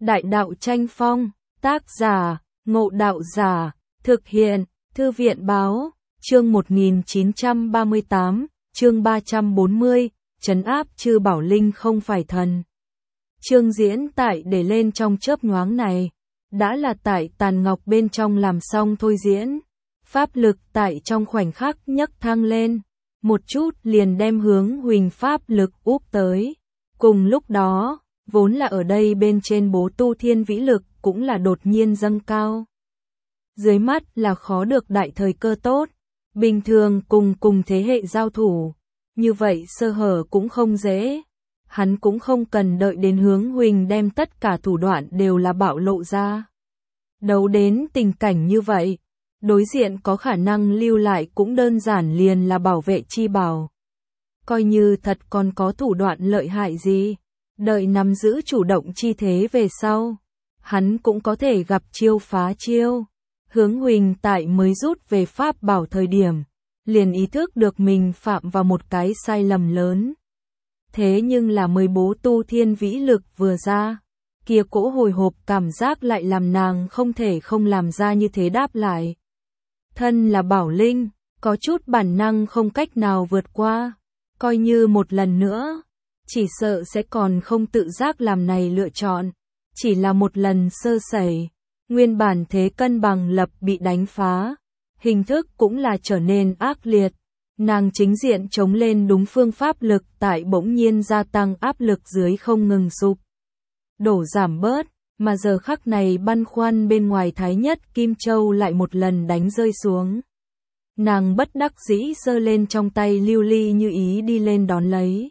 Đại đạo tranh phong, tác giả, Ngộ Đạo Giả, thực hiện, Thư viện báo, chương 1938, chương 340, trấn áp Chư Bảo Linh không phải thần. Chương diễn tại để lên trong chớp nhoáng này, đã là tại tàn ngọc bên trong làm xong thôi diễn. Pháp lực tại trong khoảnh khắc nhấc thang lên, một chút liền đem hướng huỳnh pháp lực úp tới. Cùng lúc đó, vốn là ở đây bên trên bố tu thiên vĩ lực cũng là đột nhiên dâng cao. Dưới mắt là khó được đại thời cơ tốt, bình thường cùng thế hệ giao thủ, như vậy sơ hở cũng không dễ. Hắn cũng không cần đợi đến hướng huỳnh đem tất cả thủ đoạn đều là bạo lộ ra. Đấu đến tình cảnh như vậy, đối diện có khả năng lưu lại cũng đơn giản liền là bảo vệ chi bảo. Coi như thật còn có thủ đoạn lợi hại gì, đợi nắm giữ chủ động chi thế về sau, hắn cũng có thể gặp chiêu phá chiêu. Hướng huỳnh tại mới rút về pháp bảo thời điểm, liền ý thức được mình phạm vào một cái sai lầm lớn. Thế nhưng là mới bố tu thiên vĩ lực vừa ra, kia cỗ hồi hộp cảm giác lại làm nàng không thể không làm ra như thế đáp lại. Thân là Bảo Linh, có chút bản năng không cách nào vượt qua, coi như một lần nữa, chỉ sợ sẽ còn không tự giác làm này lựa chọn, chỉ là một lần sơ sẩy, nguyên bản thế cân bằng lập bị đánh phá, hình thức cũng là trở nên ác liệt. Nàng chính diện chống lên đúng phương pháp lực tại bỗng nhiên gia tăng áp lực dưới không ngừng sụp đổ giảm bớt, mà giờ khắc này băn khoăn bên ngoài Thái Nhất Kim Châu lại một lần đánh rơi xuống. Nàng bất đắc dĩ giơ lên trong tay lưu ly như ý đi lên đón lấy.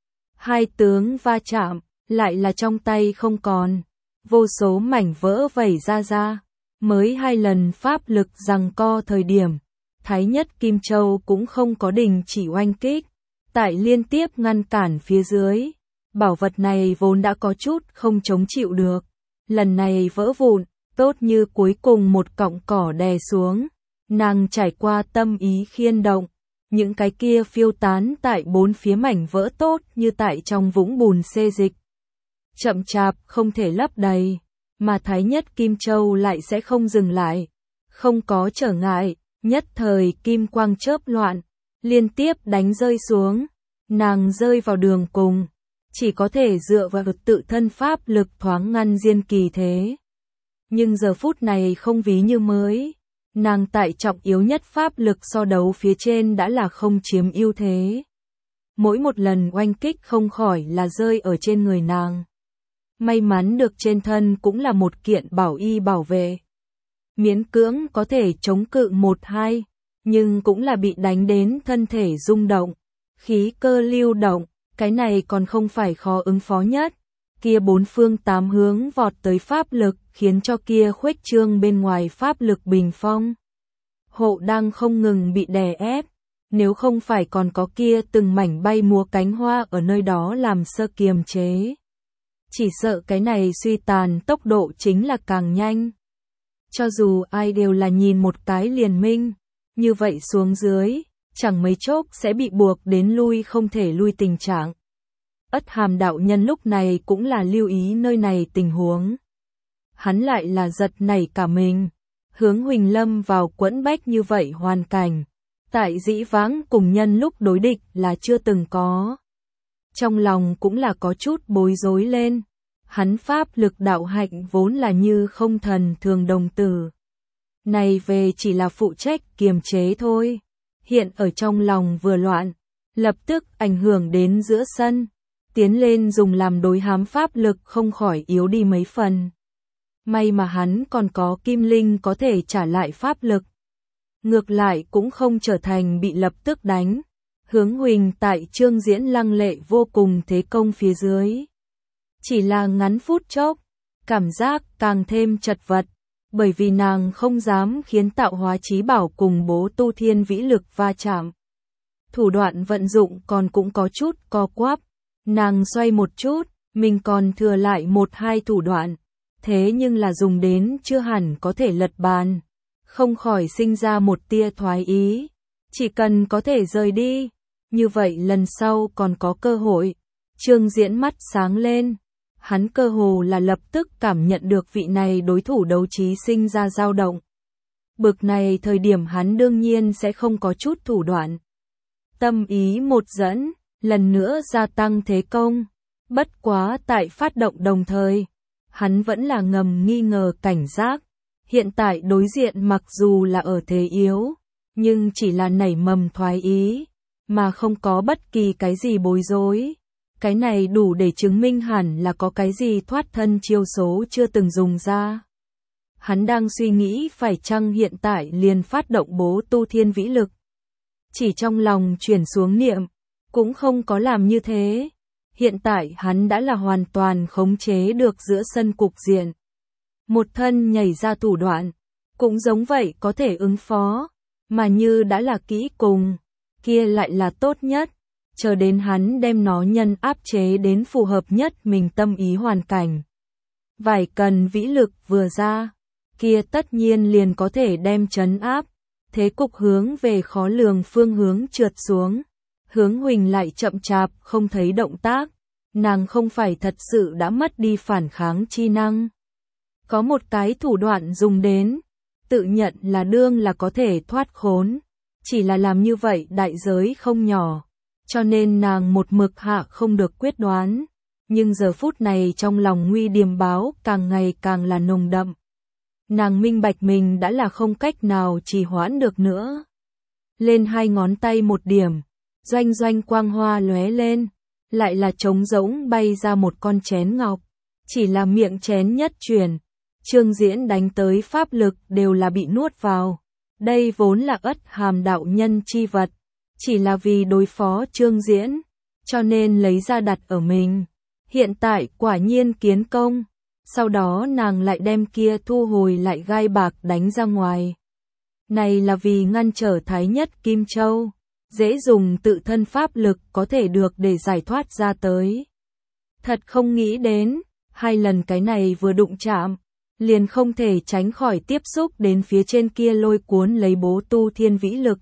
Hai tướng va chạm, lại là trong tay không còn, vô số mảnh vỡ vẩy ra, mới hai lần pháp lực giằng co thời điểm. Thái Nhất Kim Châu cũng không có đình chỉ oanh kích, tại liên tiếp ngăn cản phía dưới, bảo vật này vốn đã có chút không chống chịu được, lần này vỡ vụn, tốt như cuối cùng một cọng cỏ đè xuống, nàng trải qua tâm ý khiên động, những cái kia phiêu tán tại bốn phía mảnh vỡ tốt như tại trong vũng bùn xê dịch. Chậm chạp không thể lấp đầy, mà Thái Nhất Kim Châu lại sẽ không dừng lại, không có trở ngại. Nhất thời kim quang chớp loạn, liên tiếp đánh rơi xuống, nàng rơi vào đường cùng, chỉ có thể dựa vào tự thân pháp lực thoáng ngăn diên kỳ thế. Nhưng giờ phút này không ví như mới, nàng tại trọng yếu nhất pháp lực so đấu phía trên đã là không chiếm ưu thế. Mỗi một lần oanh kích không khỏi là rơi ở trên người nàng. May mắn được trên thân cũng là một kiện bảo y bảo vệ. Miễn cưỡng có thể chống cự 1-2, nhưng cũng là bị đánh đến thân thể rung động, khí cơ lưu động, cái này còn không phải khó ứng phó nhất. Kia bốn phương tám hướng vọt tới pháp lực khiến cho kia khuếch trương bên ngoài pháp lực bình phong. Hộ đang không ngừng bị đè ép, nếu không phải còn có kia từng mảnh bay múa cánh hoa ở nơi đó làm sơ kiềm chế. Chỉ sợ cái này suy tàn tốc độ chính là càng nhanh. Cho dù ai đều là nhìn một cái liền minh, như vậy xuống dưới, chẳng mấy chốc sẽ bị buộc đến lui không thể lui tình trạng. Ất Hàm đạo nhân lúc này cũng là lưu ý nơi này tình huống. Hắn lại là giật nảy cả mình, hướng huỳnh lâm vào quẫn bách như vậy hoàn cảnh, tại dĩ vãng cùng nhân lúc đối địch là chưa từng có. Trong lòng cũng là có chút bối rối lên. Hắn pháp lực đạo hạnh vốn là như không thần thường đồng tử. Này về chỉ là phụ trách kiềm chế thôi. Hiện ở trong lòng vừa loạn, lập tức ảnh hưởng đến giữa sân. Tiến lên dùng làm đối hám pháp lực không khỏi yếu đi mấy phần. May mà hắn còn có kim linh có thể trả lại pháp lực. Ngược lại cũng không trở thành bị lập tức đánh. Hướng huỳnh tại chương diễn lăng lệ vô cùng thế công phía dưới. Chỉ là ngắn phút chốc, cảm giác càng thêm chật vật, bởi vì nàng không dám khiến tạo hóa chí bảo cùng bố tu thiên vĩ lực va chạm. Thủ đoạn vận dụng còn cũng có chút co quắp, nàng xoay một chút, mình còn thừa lại 1-2 thủ đoạn, thế nhưng là dùng đến chưa hẳn có thể lật bàn, không khỏi sinh ra một tia thoái ý, chỉ cần có thể rời đi, như vậy lần sau còn có cơ hội. Chương diễn mắt sáng lên. hắn cơ hồ là lập tức cảm nhận được vị này đối thủ đấu trí sinh ra dao động. Bực này thời điểm hắn đương nhiên sẽ không có chút thủ đoạn. Tâm ý một dẫn, lần nữa gia tăng thế công. Bất quá tại phát động đồng thời, hắn vẫn là ngầm nghi ngờ cảnh giác. Hiện tại đối diện mặc dù là ở thế yếu, nhưng chỉ là nảy mầm thoái ý, mà không có bất kỳ cái gì bối rối. Cái này đủ để chứng minh hẳn là có cái gì thoát thân chiêu số chưa từng dùng ra. Hắn đang suy nghĩ phải chăng hiện tại liền phát động bố tu thiên vĩ lực. Chỉ trong lòng chuyển xuống niệm, cũng không có làm như thế. Hiện tại hắn đã là hoàn toàn khống chế được giữa sân cục diện. Một thân nhảy ra thủ đoạn, cũng giống vậy có thể ứng phó, mà như đã là kỹ cùng, kia lại là tốt nhất, chờ đến hắn đem nó nhân áp chế đến phù hợp nhất mình tâm ý hoàn cảnh. Vài cần vĩ lực vừa ra, kia tất nhiên liền có thể đem trấn áp, thế cục hướng về khó lường phương hướng trượt xuống. Hướng Huỳnh lại chậm chạp không thấy động tác, nàng không phải thật sự đã mất đi phản kháng chi năng. Có một cái thủ đoạn dùng đến, tự nhận là đương là có thể thoát khốn, chỉ là làm như vậy đại giới không nhỏ, cho nên nàng một mực hạ không được quyết đoán, nhưng giờ phút này trong lòng nguy điềm báo càng ngày càng là nồng đậm. Nàng minh bạch mình đã là không cách nào trì hoãn được nữa. Lên hai ngón tay một điểm, doanh doanh quang hoa lóe lên, lại là trống rỗng bay ra một con chén ngọc, chỉ là miệng chén nhất chuyển. Trương Diễn đánh tới pháp lực đều là bị nuốt vào. Đây vốn là Ất Hàm đạo nhân chi vật, chỉ là vì đối phó Trương Diễn, cho nên lấy ra đặt ở mình. Hiện tại quả nhiên kiến công, sau đó nàng lại đem kia thu hồi lại gai bạc đánh ra ngoài. Này là vì ngăn trở Thái Nhất Kim Châu, dễ dùng tự thân pháp lực có thể được để giải thoát ra tới. Thật không nghĩ đến, hai lần cái này vừa đụng chạm, liền không thể tránh khỏi tiếp xúc đến phía trên kia lôi cuốn lấy bố tu thiên vĩ lực.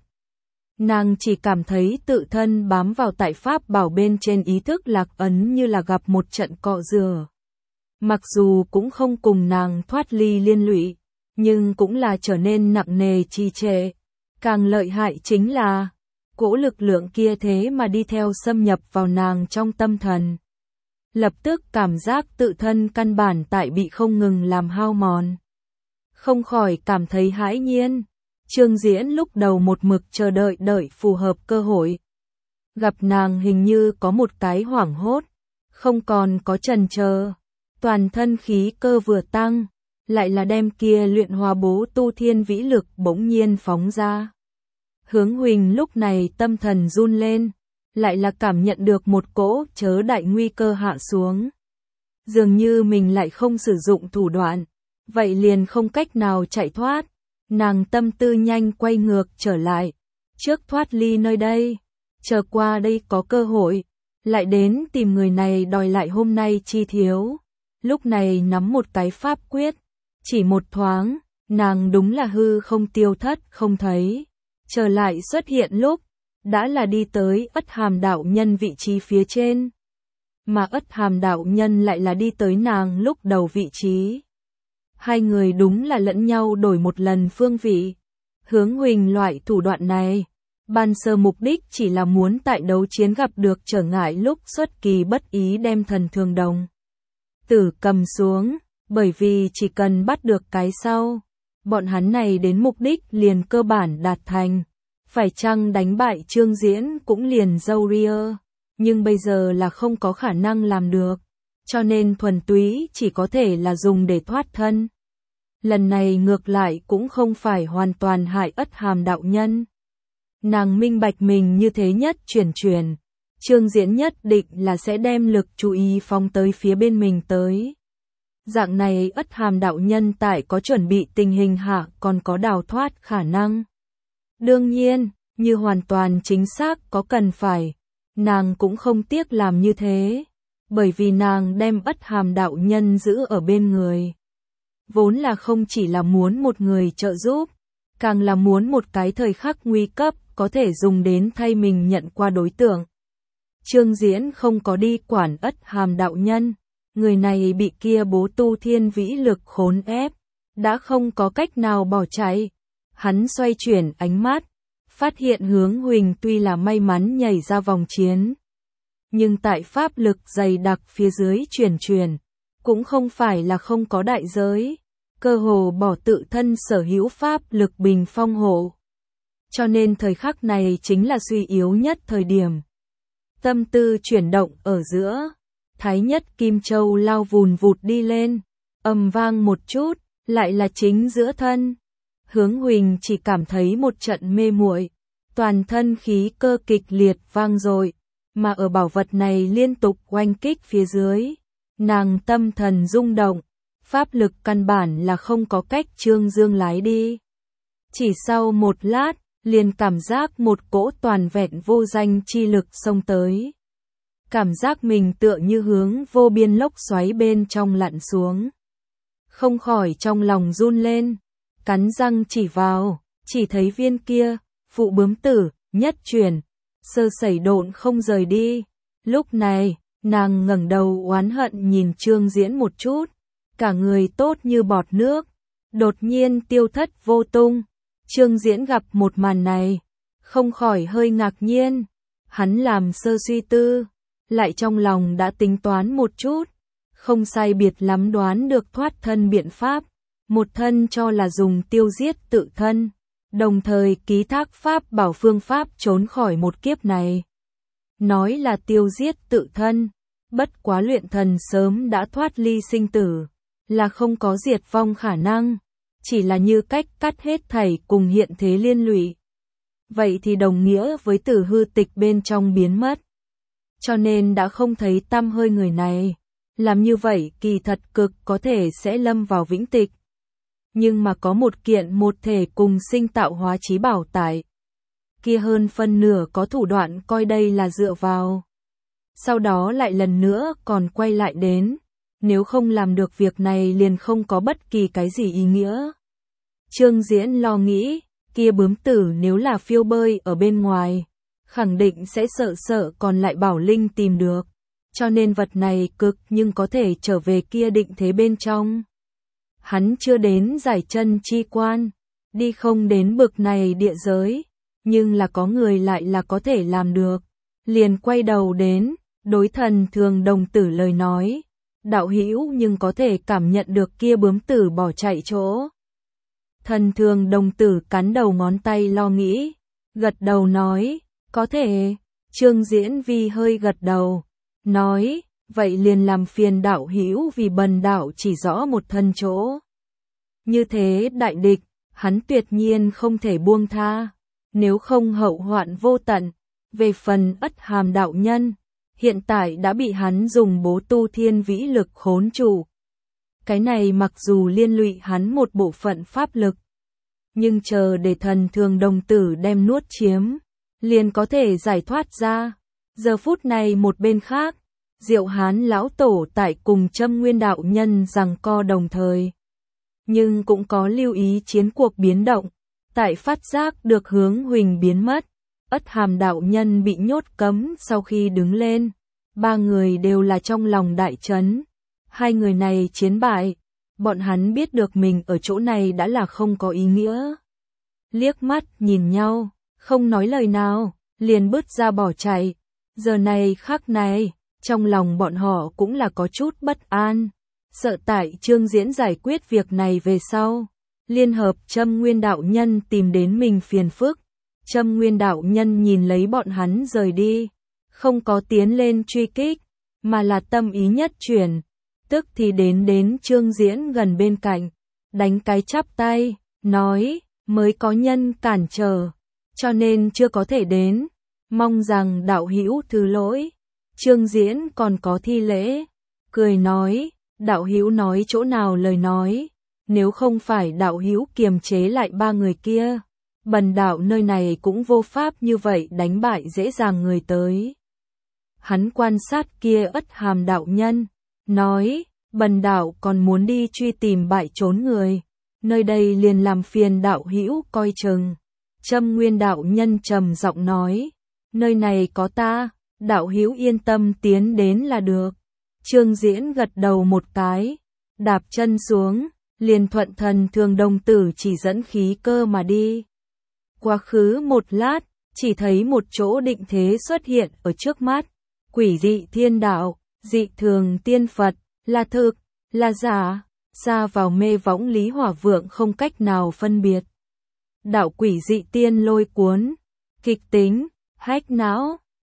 Nàng chỉ cảm thấy tự thân bám vào tại pháp bảo bên trên ý thức lạc ấn như là gặp một trận cọ rửa. Mặc dù cũng không cùng nàng thoát ly liên lụy, nhưng cũng là trở nên nặng nề trì trệ. Càng lợi hại chính là, cỗ lực lượng kia thế mà đi theo xâm nhập vào nàng trong tâm thần. Lập tức cảm giác tự thân căn bản tại bị không ngừng làm hao mòn. Không khỏi cảm thấy hãi nhiên. Trương Diễn lúc đầu một mực chờ đợi phù hợp cơ hội. Gặp nàng hình như có một cái hoảng hốt, không còn có chần chờ, toàn thân khí cơ vừa tăng, lại là đem kia luyện hóa bố tu thiên vĩ lực bỗng nhiên phóng ra. Hướng Huỳnh lúc này tâm thần run lên, lại là cảm nhận được một cỗ chớ đại nguy cơ hạ xuống. Dường như mình lại không sử dụng thủ đoạn, vậy liền không cách nào chạy thoát. Nàng tâm tư nhanh quay ngược trở lại, trước thoát ly nơi đây, chờ qua đây có cơ hội, lại đến tìm người này đòi lại hôm nay chi thiếu. Lúc này nắm một cái pháp quyết, chỉ một thoáng, nàng đúng là hư không tiêu thất không thấy, trở lại xuất hiện lúc, đã là đi tới Ất Hàm đạo nhân vị trí phía trên, mà Ất Hàm đạo nhân lại là đi tới nàng lúc đầu vị trí. Hai người đúng là lẫn nhau đổi một lần phương vị. Hướng Huỳnh loại thủ đoạn này, ban sơ mục đích chỉ là muốn tại đấu chiến gặp được trở ngại lúc xuất kỳ bất ý đem thần thường đồng tử cầm xuống, bởi vì chỉ cần bắt được cái sau, bọn hắn này đến mục đích liền cơ bản đạt thành. Phải chăng đánh bại Trương Diễn cũng liền dâu ria, nhưng bây giờ là không có khả năng làm được, cho nên thuần túy chỉ có thể là dùng để thoát thân. Lần này ngược lại cũng không phải hoàn toàn hại Ất Hàm đạo nhân. Nàng minh bạch mình như thế nhất chuyển, Trương Diễn nhất định là sẽ đem lực chú ý phóng tới phía bên mình tới. Dạng này Ất Hàm đạo nhân tại có chuẩn bị tình hình hạ còn có đào thoát khả năng. Đương nhiên, như hoàn toàn chính xác có cần phải, nàng cũng không tiếc làm như thế, bởi vì nàng đem Ất Hàm đạo nhân giữ ở bên người. Vốn là không chỉ là muốn một người trợ giúp, càng là muốn một cái thời khắc nguy cấp có thể dùng đến thay mình nhận qua đối tượng. Trương Diễn không có đi quản Ất Hàm đạo nhân, người này bị kia bố tu thiên vĩ lực khốn ép, đã không có cách nào bỏ chạy. Hắn xoay chuyển ánh mắt, phát hiện Hướng Huỳnh tuy là may mắn nhảy ra vòng chiến, nhưng tại pháp lực dày đặc phía dưới chuyển, cũng không phải là không có đại giới, cơ hồ bỏ tự thân sở hữu pháp lực bình phong hộ. Cho nên thời khắc này chính là suy yếu nhất thời điểm. Tâm tư chuyển động ở giữa, Thái Nhất Kim Châu lao vùn vụt đi lên, ầm vang một chút, lại là chính giữa thân. Hướng Huỳnh chỉ cảm thấy một trận mê muội, toàn thân khí cơ kịch liệt vang dội, mà ở bảo vật này liên tục oanh kích phía dưới, nàng tâm thần rung động, pháp lực căn bản là không có cách trương dương lái đi. Chỉ sau một lát, liền cảm giác một cỗ toàn vẹn vô danh chi lực xông tới. Cảm giác mình tựa như hướng vô biên lốc xoáy bên trong lặn xuống. Không khỏi trong lòng run lên, cắn răng chỉ vào, chỉ thấy viên kia, phụ bướm tử, nhất chuyển, sơ sẩy độn không rời đi. Lúc này, nàng ngẩng đầu oán hận nhìn Trương Diễn một chút, cả người tốt như bọt nước, đột nhiên tiêu thất vô tung. Trương Diễn gặp một màn này, không khỏi hơi ngạc nhiên, hắn làm sơ suy tư, lại trong lòng đã tính toán một chút, không sai biệt lắm đoán được thoát thân biện pháp, một thân cho là dùng tiêu giết tự thân, đồng thời ký thác pháp bảo phương pháp trốn khỏi một kiếp này. Nói là tiêu giết tự thân, bất quá luyện thần sớm đã thoát ly sinh tử, là không có diệt vong khả năng, chỉ là như cách cắt hết thảy cùng hiện thế liên lụy. Vậy thì đồng nghĩa với tử hư tịch bên trong biến mất. Cho nên đã không thấy tăm hơi người này. Làm như vậy kỳ thật cực có thể sẽ lâm vào vĩnh tịch. Nhưng mà có một kiện một thể cùng sinh tạo hóa chí bảo tại. Kia hơn phân nửa có thủ đoạn coi đây là dựa vào. Sau đó lại lần nữa còn quay lại đến. Nếu không làm được việc này liền không có bất kỳ cái gì ý nghĩa. Trương Diễn lo nghĩ, kia bướm tử nếu là phiêu bơi ở bên ngoài, khẳng định sẽ sợ còn lại bảo linh tìm được. Cho nên vật này cực nhưng có thể trở về kia định thế bên trong. Hắn chưa đến giải chân chi quan, đi không đến bực này địa giới, nhưng là có người lại là có thể làm được. Liền quay đầu đến, đối Thần Thường đồng tử lời nói, đạo hữu nhưng có thể cảm nhận được kia bướm tử bỏ chạy chỗ. Thần Thường đồng tử cắn đầu ngón tay lo nghĩ, gật đầu nói, có thể. Trương Diễn Vi hơi gật đầu, nói, vậy liền làm phiền đạo hữu vì bần đạo chỉ rõ một thân chỗ. Như thế đại địch, hắn tuyệt nhiên không thể buông tha, nếu không hậu hoạn vô tận. Về phần Ất Hàm đạo nhân, hiện tại đã bị hắn dùng bố tu thiên vĩ lực khốn trụ. Cái này mặc dù liên lụy hắn một bộ phận pháp lực, nhưng chờ để Thần Thường đồng tử đem nuốt chiếm, liền có thể giải thoát ra. Giờ phút này một bên khác, Diệu Hán lão tổ tại cùng Trâm Nguyên đạo nhân giằng co đồng thời, nhưng cũng có lưu ý chiến cuộc biến động, tại phát giác được Hướng Huỳnh biến mất, Ất Hàm đạo nhân bị nhốt cấm sau khi đứng lên, ba người đều là trong lòng đại chấn. Hai người này chiến bại, bọn hắn biết được mình ở chỗ này đã là không có ý nghĩa. Liếc mắt nhìn nhau, không nói lời nào, liền bước ra bỏ chạy. Giờ này khắc này, trong lòng bọn họ cũng là có chút bất an, sợ tại Trương Diễn giải quyết việc này về sau, liên hợp Trâm Nguyên đạo nhân tìm đến mình phiền phức. Trâm Nguyên đạo nhân nhìn lấy bọn hắn rời đi, không có tiến lên truy kích, mà là tâm ý nhất chuyển, tức thì đến Trương Diễn gần bên cạnh, đánh cái chắp tay, nói, mới có nhân cản trở, cho nên chưa có thể đến, mong rằng đạo hữu thứ lỗi. Trương Diễn còn có thi lễ, cười nói, đạo hữu nói chỗ nào lời nói, nếu không phải đạo hữu kiềm chế lại ba người kia, bần đạo nơi này cũng vô pháp như vậy đánh bại dễ dàng người tới. Hắn quan sát kia Ất Hàm đạo nhân, nói, bần đạo còn muốn đi truy tìm bại trốn người, nơi đây liền làm phiền đạo hữu coi chừng. Trâm Nguyên đạo nhân trầm giọng nói, nơi này có ta, đạo hữu yên tâm tiến đến là được. Trương Diễn gật đầu một cái, đạp chân xuống, liền thuận thần thường đồng tử chỉ dẫn khí cơ mà đi. Quá khứ một lát, chỉ thấy một chỗ định thế xuất hiện ở trước mắt, quỷ dị thiên đạo, dị thường tiên Phật, là thực, là giả, xa vào mê võng Lý Hỏa Vượng không cách nào phân biệt. Đạo quỷ dị tiên lôi cuốn, kịch tính, hách não,